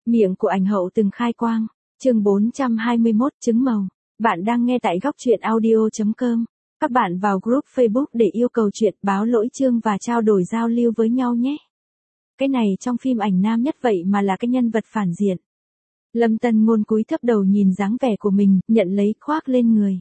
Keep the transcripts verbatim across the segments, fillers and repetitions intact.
Miệng của ảnh hậu từng khai quang. Chương bốn trăm hai mươi mốt, trứng màu. Bạn đang nghe tại góc truyện audio chấm com. Các bạn vào group Facebook để yêu cầu chuyện, báo lỗi chương và trao đổi giao lưu với nhau nhé. Cái này trong phim ảnh nam nhất vậy mà là cái nhân vật phản diện. Lâm Tân Ngôn cúi thấp đầu nhìn dáng vẻ của mình, nhận lấy khoác lên người.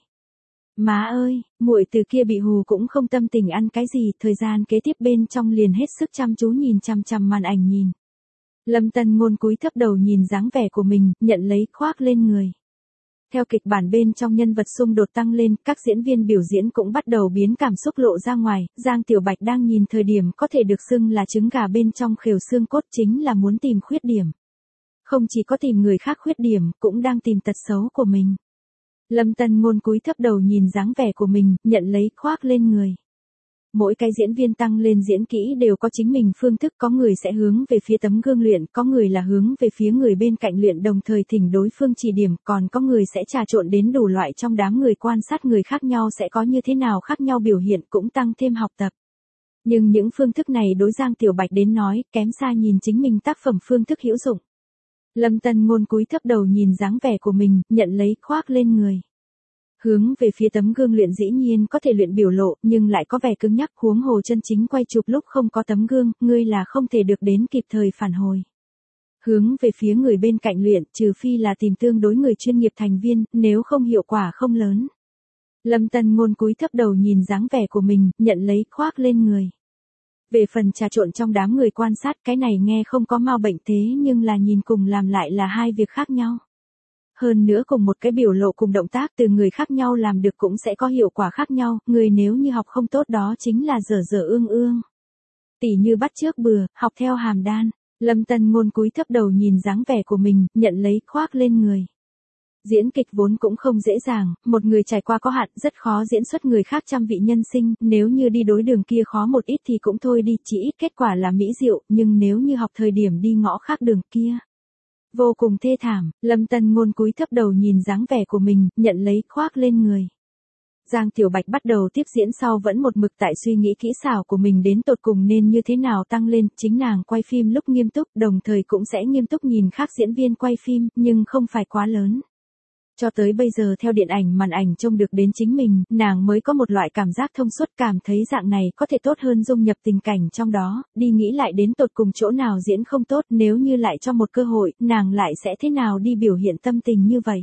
Má ơi, muội từ kia bị hù cũng không tâm tình ăn cái gì, thời gian kế tiếp bên trong liền hết sức chăm chú nhìn chằm chằm màn ảnh nhìn. Lâm Tân Ngôn cúi thấp đầu nhìn dáng vẻ của mình, nhận lấy khoác lên người. Theo kịch bản bên trong nhân vật xung đột tăng lên, các diễn viên biểu diễn cũng bắt đầu biến cảm xúc lộ ra ngoài, Giang Tiểu Bạch đang nhìn thời điểm có thể được xưng là trứng gà bên trong khều xương cốt chính là muốn tìm khuyết điểm. Không chỉ có tìm người khác khuyết điểm, cũng đang tìm tật xấu của mình. Lâm Tân Ngôn cúi thấp đầu nhìn dáng vẻ của mình, nhận lấy khoác lên người. Mỗi cái diễn viên tăng lên diễn kỹ đều có chính mình phương thức, có người sẽ hướng về phía tấm gương luyện, có người là hướng về phía người bên cạnh luyện đồng thời thỉnh đối phương chỉ điểm, còn có người sẽ trà trộn đến đủ loại trong đám người quan sát người khác nhau sẽ có như thế nào khác nhau biểu hiện cũng tăng thêm học tập. Nhưng những phương thức này đối Giang Tiểu Bạch đến nói, kém xa nhìn chính mình tác phẩm phương thức hữu dụng. Lâm Tân Ngôn cúi thấp đầu nhìn dáng vẻ của mình, nhận lấy khoác lên người. Hướng về phía tấm gương luyện dĩ nhiên có thể luyện biểu lộ, nhưng lại có vẻ cứng nhắc, huống hồ chân chính quay chụp lúc không có tấm gương, ngươi là không thể được đến kịp thời phản hồi. Hướng về phía người bên cạnh luyện, trừ phi là tìm tương đối người chuyên nghiệp thành viên, nếu không hiệu quả không lớn. Lâm Tân Ngôn cúi thấp đầu nhìn dáng vẻ của mình, nhận lấy khoác lên người. Về phần trà trộn trong đám người quan sát, cái này nghe không có mau bệnh thế nhưng là nhìn cùng làm lại là hai việc khác nhau. Hơn nữa cùng một cái biểu lộ cùng động tác từ người khác nhau làm được cũng sẽ có hiệu quả khác nhau, người nếu như học không tốt đó chính là dở dở ương ương. Tỉ như bắt chước bừa, học theo Hàm Đan. Lâm Tân Ngôn cúi thấp đầu nhìn dáng vẻ của mình, nhận lấy khoác lên người. Diễn kịch vốn cũng không dễ dàng, một người trải qua có hạn rất khó diễn xuất người khác trăm vị nhân sinh, nếu như đi đối đường kia khó một ít thì cũng thôi đi, chỉ ít kết quả là mỹ diệu, nhưng nếu như học thời điểm đi ngõ khác đường kia. Vô cùng thê thảm, Lâm Tân Ngôn cúi thấp đầu nhìn dáng vẻ của mình, nhận lấy khoác lên người. Giang Tiểu Bạch bắt đầu tiếp diễn sau vẫn một mực tại suy nghĩ kỹ xảo của mình đến tột cùng nên như thế nào tăng lên, chính nàng quay phim lúc nghiêm túc, đồng thời cũng sẽ nghiêm túc nhìn khác diễn viên quay phim, nhưng không phải quá lớn. Cho tới bây giờ theo điện ảnh màn ảnh trông được đến chính mình, nàng mới có một loại cảm giác thông suốt, cảm thấy dạng này có thể tốt hơn dung nhập tình cảnh trong đó, đi nghĩ lại đến tột cùng chỗ nào diễn không tốt, nếu như lại cho một cơ hội, nàng lại sẽ thế nào đi biểu hiện tâm tình như vậy.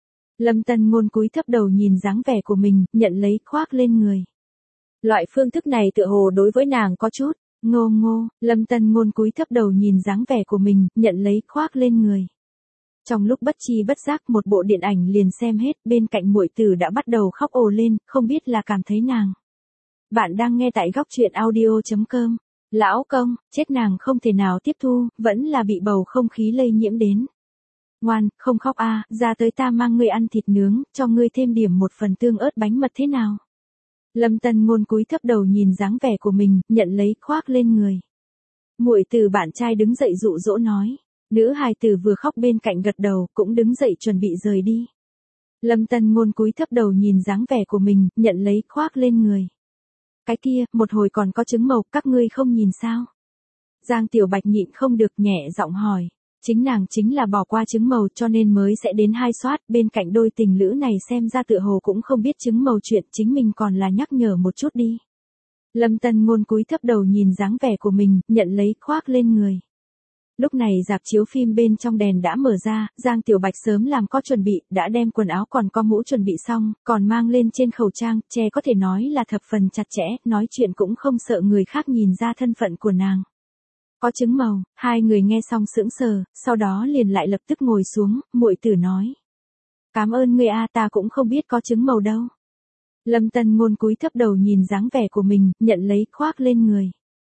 Lâm Tân Ngôn cúi thấp đầu nhìn dáng vẻ của mình, nhận lấy khoác lên người. Loại phương thức này tựa hồ đối với nàng có chút ngô ngô, Lâm Tân Ngôn cúi thấp đầu nhìn dáng vẻ của mình, nhận lấy khoác lên người. Trong lúc bất chi bất giác một bộ điện ảnh liền xem hết, bên cạnh muội tử đã bắt đầu khóc ồ lên, không biết là cảm thấy nàng. Bạn đang nghe tại góc truyện audio chấm com. Lão công, chết nàng không thể nào tiếp thu, vẫn là bị bầu không khí lây nhiễm đến. Ngoan, không khóc a, à, ra tới ta mang ngươi ăn thịt nướng, cho ngươi thêm điểm một phần tương ớt bánh mật thế nào. Lâm Tân Ngôn cúi thấp đầu nhìn dáng vẻ của mình, nhận lấy khoác lên người. Muội tử bạn trai đứng dậy dụ dỗ nói. Nữ hài tử vừa khóc bên cạnh gật đầu, cũng đứng dậy chuẩn bị rời đi. Lâm Tân Ngôn cúi thấp đầu nhìn dáng vẻ của mình, nhận lấy khoác lên người. Cái kia, một hồi còn có trứng màu, các ngươi không nhìn sao? Giang Tiểu Bạch nhịn không được nhẹ giọng hỏi. Chính nàng chính là bỏ qua trứng màu cho nên mới sẽ đến hai soát, bên cạnh đôi tình lữ này xem ra tựa hồ cũng không biết trứng màu chuyện, chính mình còn là nhắc nhở một chút đi. Lâm Tân Ngôn cúi thấp đầu nhìn dáng vẻ của mình, nhận lấy khoác lên người. Lúc này rạp chiếu phim bên trong đèn đã mở ra, Giang Tiểu Bạch sớm làm có chuẩn bị, đã đem quần áo còn có mũ chuẩn bị xong, còn mang lên trên khẩu trang, che có thể nói là thập phần chặt chẽ, nói chuyện cũng không sợ người khác nhìn ra thân phận của nàng. Có trứng màu, hai người nghe xong sững sờ, sau đó liền lại lập tức ngồi xuống, muội tử nói. Cảm ơn ngươi a, ta cũng không biết có trứng màu đâu. Lâm Tân Ngôn cúi thấp đầu nhìn dáng vẻ của mình, nhận lấy khoác lên người.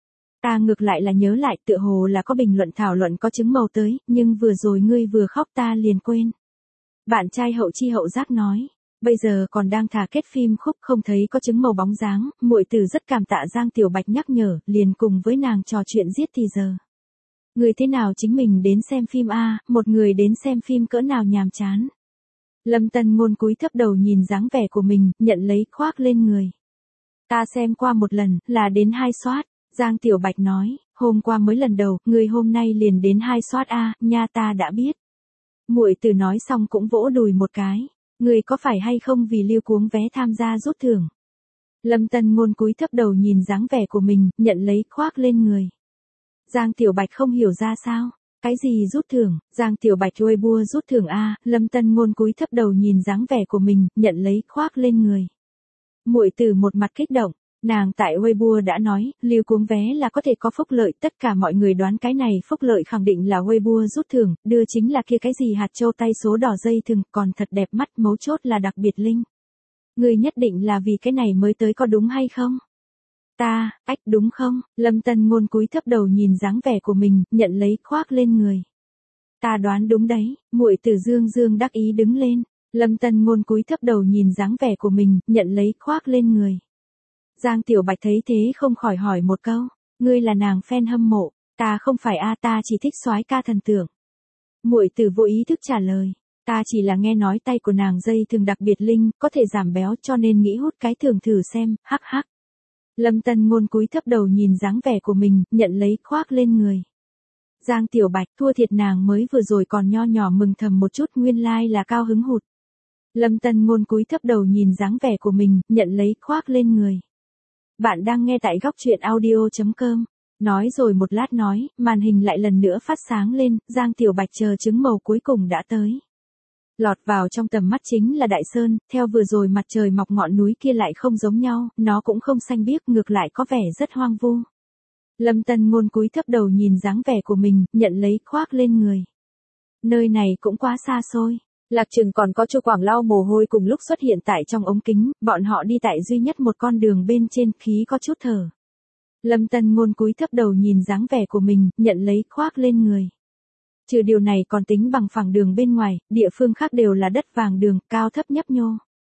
Ta ngược lại là nhớ lại tựa hồ là có bình luận thảo luận có trứng màu tới, nhưng vừa rồi ngươi vừa khóc ta liền quên. Bạn trai hậu chi hậu giác nói, bây giờ còn đang thả kết phim khúc không thấy có trứng màu bóng dáng, muội tử rất cảm tạ Giang Tiểu Bạch nhắc nhở, liền cùng với nàng trò chuyện giết thì giờ. Người thế nào chính mình đến xem phim a, một người đến xem phim cỡ nào nhàm chán. Lâm Tân Ngôn cúi thấp đầu nhìn dáng vẻ của mình, nhận lấy khoác lên người. Ta xem qua một lần, là đến hai soát. Giang Tiểu Bạch nói, hôm qua mới lần đầu, người hôm nay liền đến hai soát a, nha ta đã biết. Muội Tử nói xong cũng vỗ đùi một cái, người có phải hay không vì Lưu cuống vé tham gia rút thưởng. Lâm Tân Ngôn cúi thấp đầu nhìn dáng vẻ của mình, nhận lấy khoác lên người. Giang Tiểu Bạch không hiểu ra sao, cái gì rút thưởng, Giang Tiểu Bạch Weibo rút thưởng a, Lâm Tân Ngôn cúi thấp đầu nhìn dáng vẻ của mình, nhận lấy khoác lên người. Muội Tử một mặt kích động. Nàng tại Weibo đã nói, Lưu cuống vé là có thể có phúc lợi, tất cả mọi người đoán cái này phúc lợi khẳng định là Weibo rút thưởng, đưa chính là kia cái gì hạt châu tay số đỏ dây thừng, còn thật đẹp mắt, mấu chốt là đặc biệt linh. Người nhất định là vì cái này mới tới có đúng hay không? Ta, ách đúng không? Lâm Tân Ngôn cúi thấp đầu nhìn dáng vẻ của mình, nhận lấy khoác lên người. Ta đoán đúng đấy, Muội Tử dương dương đắc ý đứng lên. Lâm Tân Ngôn cúi thấp đầu nhìn dáng vẻ của mình, nhận lấy khoác lên người. Giang Tiểu Bạch thấy thế không khỏi hỏi một câu, ngươi là nàng fan hâm mộ, ta không phải a, ta chỉ thích soái ca thần tượng. Muội Tử vô ý thức trả lời, ta chỉ là nghe nói tay của nàng dây thường đặc biệt linh, có thể giảm béo cho nên nghĩ hút cái thường thử xem, hắc hắc. Lâm Tân Ngôn cúi thấp đầu nhìn dáng vẻ của mình, nhận lấy khoác lên người. Giang Tiểu Bạch thua thiệt nàng mới vừa rồi còn nho nhỏ mừng thầm một chút, nguyên lai like là cao hứng hụt. Lâm Tân Ngôn cúi thấp đầu nhìn dáng vẻ của mình, nhận lấy khoác lên người. Bạn đang nghe tại góc truyện audio chấm com. Nói rồi một lát nói, màn hình lại lần nữa phát sáng lên, Giang Tiểu Bạch chờ trứng màu cuối cùng đã tới. Lọt vào trong tầm mắt chính là Đại Sơn, theo vừa rồi mặt trời mọc ngọn núi kia lại không giống nhau, nó cũng không xanh biếc, ngược lại có vẻ rất hoang vu. Lâm Tân Ngôn cúi thấp đầu nhìn dáng vẻ của mình, nhận lấy khoác lên người. Nơi này cũng quá xa xôi. Lạc Trừng còn có Chu Quảng lau mồ hôi cùng lúc xuất hiện tại trong ống kính, bọn họ đi tại duy nhất một con đường bên trên, khí có chút thở. Lâm Tân Ngôn cúi thấp đầu nhìn dáng vẻ của mình, nhận lấy khoác lên người. Trừ điều này còn tính bằng phẳng đường bên ngoài, địa phương khác đều là đất vàng đường, cao thấp nhấp nhô.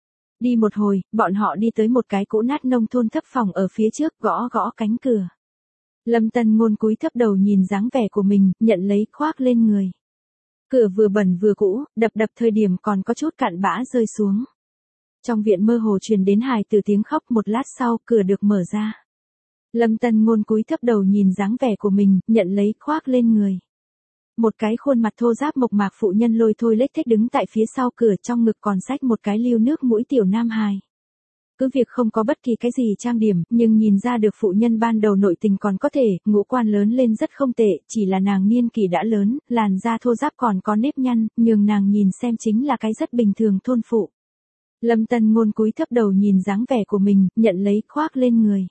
Đi một hồi, bọn họ đi tới một cái cũ nát nông thôn thấp phòng ở phía trước, gõ gõ cánh cửa. Lâm Tân Ngôn cúi thấp đầu nhìn dáng vẻ của mình, nhận lấy khoác lên người. Cửa vừa bẩn vừa cũ, đập đập thời điểm còn có chút cặn bã rơi xuống. Trong viện mơ hồ truyền đến hài từ tiếng khóc, một lát sau, cửa được mở ra. Lâm Tân Ngôn cúi thấp đầu nhìn dáng vẻ của mình, nhận lấy khoác lên người. Một cái khuôn mặt thô ráp mộc mạc phụ nhân lôi thôi lếch thếch đứng tại phía sau cửa, trong ngực còn xách một cái liu nước mũi tiểu nam hài. Cứ việc không có bất kỳ cái gì trang điểm, nhưng nhìn ra được phụ nhân ban đầu nội tình còn có thể, ngũ quan lớn lên rất không tệ, chỉ là nàng niên kỷ đã lớn, làn da thô ráp còn có nếp nhăn, nhưng nàng nhìn xem chính là cái rất bình thường thôn phụ. Lâm Tân Ngôn cúi thấp đầu nhìn dáng vẻ của mình, nhận lấy khoác lên người.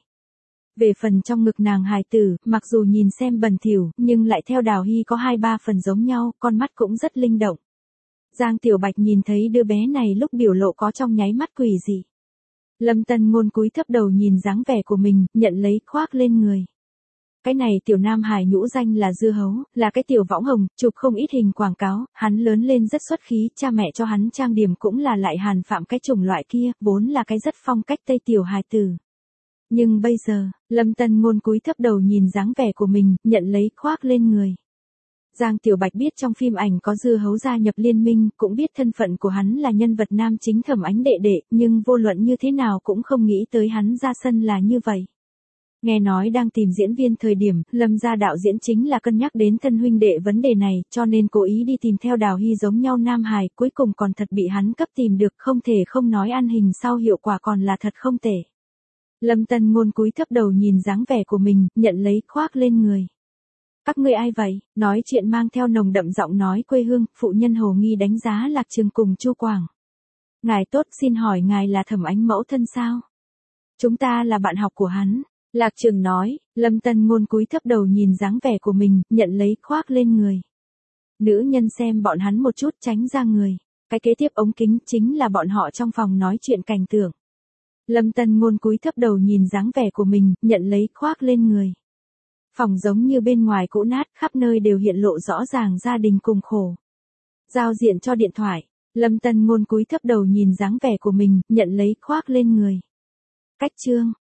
Về phần trong ngực nàng hài tử, mặc dù nhìn xem bẩn thỉu, nhưng lại theo Đào Hy có hai ba phần giống nhau, con mắt cũng rất linh động. Giang Tiểu Bạch nhìn thấy đứa bé này lúc biểu lộ có trong nháy mắt quỷ dị. Lâm Tân Ngôn cúi thấp đầu nhìn dáng vẻ của mình, nhận lấy khoác lên người. Cái này tiểu nam hài nhũ danh là Dưa Hấu, là cái tiểu võng hồng, chụp không ít hình quảng cáo, hắn lớn lên rất xuất khí, cha mẹ cho hắn trang điểm cũng là lại Hàn Phạm cái chủng loại kia, vốn là cái rất phong cách Tây tiểu hài tử. Nhưng bây giờ, Lâm Tân Ngôn cúi thấp đầu nhìn dáng vẻ của mình, nhận lấy khoác lên người. Giang Tiểu Bạch biết trong phim ảnh có Dưa Hấu gia nhập liên minh, cũng biết thân phận của hắn là nhân vật nam chính Thẩm Ánh đệ đệ, nhưng vô luận như thế nào cũng không nghĩ tới hắn ra sân là như vậy. Nghe nói đang tìm diễn viên thời điểm, Lâm gia đạo diễn chính là cân nhắc đến thân huynh đệ vấn đề này, cho nên cố ý đi tìm theo Đào Hy giống nhau nam hài, cuối cùng còn thật bị hắn cấp tìm được, không thể không nói ăn hình sau hiệu quả còn là thật không tệ. Lâm Tân Ngôn cúi thấp đầu nhìn dáng vẻ của mình, nhận lấy khoác lên người. Các ngươi ai vậy? Nói chuyện mang theo nồng đậm giọng nói quê hương, phụ nhân hồ nghi đánh giá Lạc Trừng cùng Chu Quảng. Ngài tốt, xin hỏi ngài là Thẩm Ánh mẫu thân sao? Chúng ta là bạn học của hắn. Lạc Trừng nói. Lâm Tân Ngôn cúi thấp đầu nhìn dáng vẻ của mình, nhận lấy khoác lên người. Nữ nhân xem bọn hắn một chút, tránh ra người. Cái kế tiếp ống kính chính là bọn họ trong phòng nói chuyện cảnh tượng. Lâm Tân Ngôn cúi thấp đầu nhìn dáng vẻ của mình, nhận lấy khoác lên người. Phòng giống như bên ngoài cũ nát, khắp nơi đều hiện lộ rõ ràng gia đình cùng khổ. Giao diện cho điện thoại. Lâm Tân Ngôn cúi thấp đầu nhìn dáng vẻ của mình, nhận lấy khoác lên người. Cách chương.